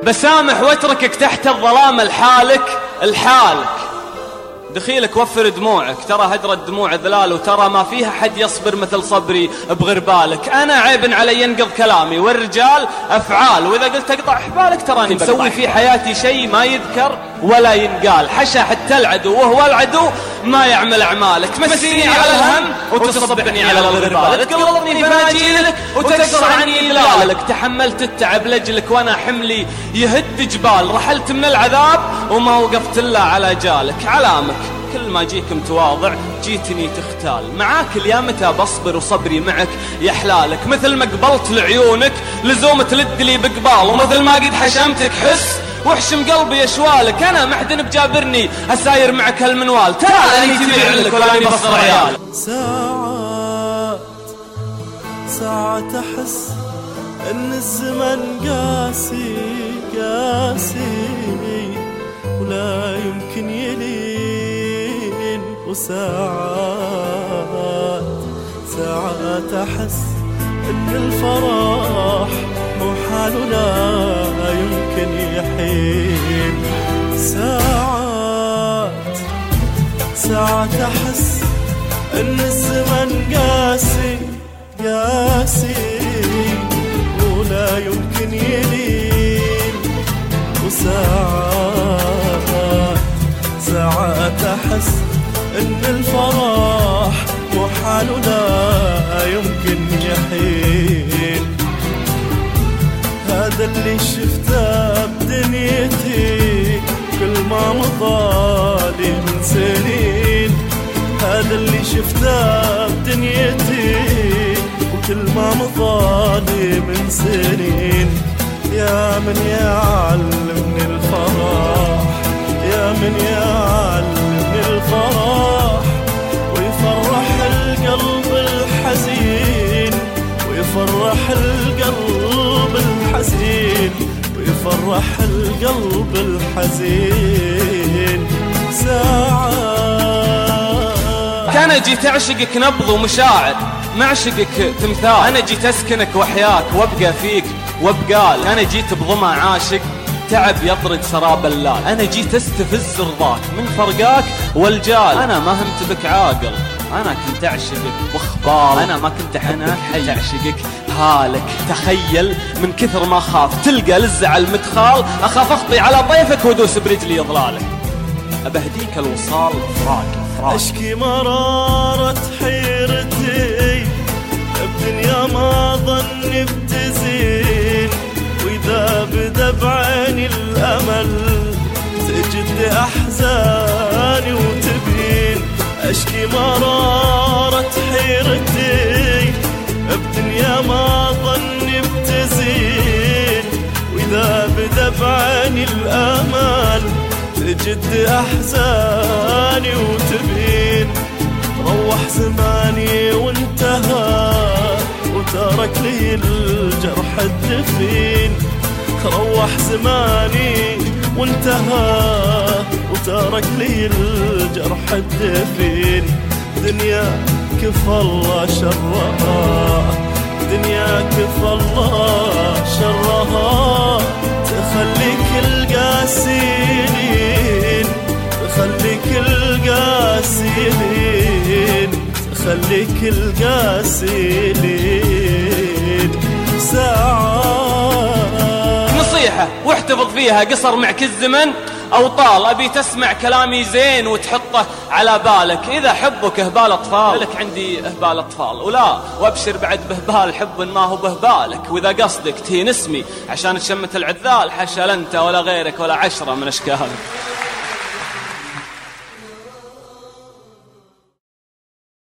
بسامح واتركك تحت الظلام الحالك دخيلك وفر دموعك، ترى هدر الدموع ذلال، وترى ما فيها حد يصبر مثل صبري بغربالك. أنا عيب علي ينقض كلامي، والرجال أفعال، وإذا قلت أقطع حبالك تراني مسوي في حياتي شيء ما يذكر ولا ينقال. حشا حتى العدو وهو العدو ما يعمل أعمالك. تمسيني على الهم وتصبني على الغربال، تقلبني في ماجيلك وتكسر عني إدلالك. تحملت التعب لجلك وأنا حملي يهد جبال، رحلت من العذاب وما وقفت إلا على جالك. علامك كل ما جيك متواضع جيتني تختال، معاك اليا متى بصبر وصبري معك يحلالك. مثل ما قبلت لعيونك لزوم تلد لي بقبال، ومثل ما قد حشمتك حس وحشم قلبي اشوالك. انا محدن بجابرني اساير معك هالمنوال، تعال اني تبيع لك ولا اني بصر عيال. ساعات احس ان الزمن قاسي ولا يمكن يلين، وساعات احس ان الفرح مو حال ولا يمكن يحين. ساعات احس ان الزمن قاسي ولا يمكن يلين، وساعات احس ان الفرح مو حال ولا يمكن يحين. هذا اللي شفته بدنيتي كل ما مضالي من سنين، هذا اللي شفته بدنيتي وكل ما مضالي من سنين. يا من يعلمني الفرح، يا من يعلمني الفرح، ويفرح القلب الحزين، ويفرح القلب الحزين، ويفرح القلب الحزين. ساعات أنا جيت أعشقك نبض ومشاعر، معشقك تمثال. أنا جيت أسكنك وحياك وابقى فيك وابقال. أنا جيت بضمع عاشق تعب يطرد سراب اللال. أنا جيت استفز رضاك من فرقاك والجال. أنا ما همت بك عاقل، أنا كنت أعشقك واخبار. أنا ما كنت أحبك حي أعشقك هالك. تخيل من كثر ما خاف تلقى للزعل مدخال، أخاف أخطي على ضيفك ودوس برجلي ضلالك. أبهديك الوصال فراق أشكي مرارة حيرتي بدنيا ما ظني بتزين، وإذا بدا بعيني الأمل تجد أحزاني وتبين. أشكي مرارة حيرتي بدنيا ما ظني بتزين، وإذا بدا بعيني الأمل تجد أحزاني وتبين. روح زماني وانتهى وترك لي الجرح الدفين، روح زماني وانتهى وترك لي الجرح الدفين. دنيا كفى الله شرها، دنيا كفى الله شرها، تخليك القاسيين، تخليك القاسيين، تخليك القاسيين. ساعات نصيحة واحتفظ فيها، قصر معك الزمن أو طال. أبي تسمع كلامي زين وتحطه على بالك. إذا حبك أهبال أطفال لك عندي أهبال أطفال، ولا وابشر بعد بهبال حب ما هو بهبالك. وإذا قصدك تهين اسمي عشان تشمت العذال، حاشا لا أنت ولا غيرك ولا عشرة من أشكالك.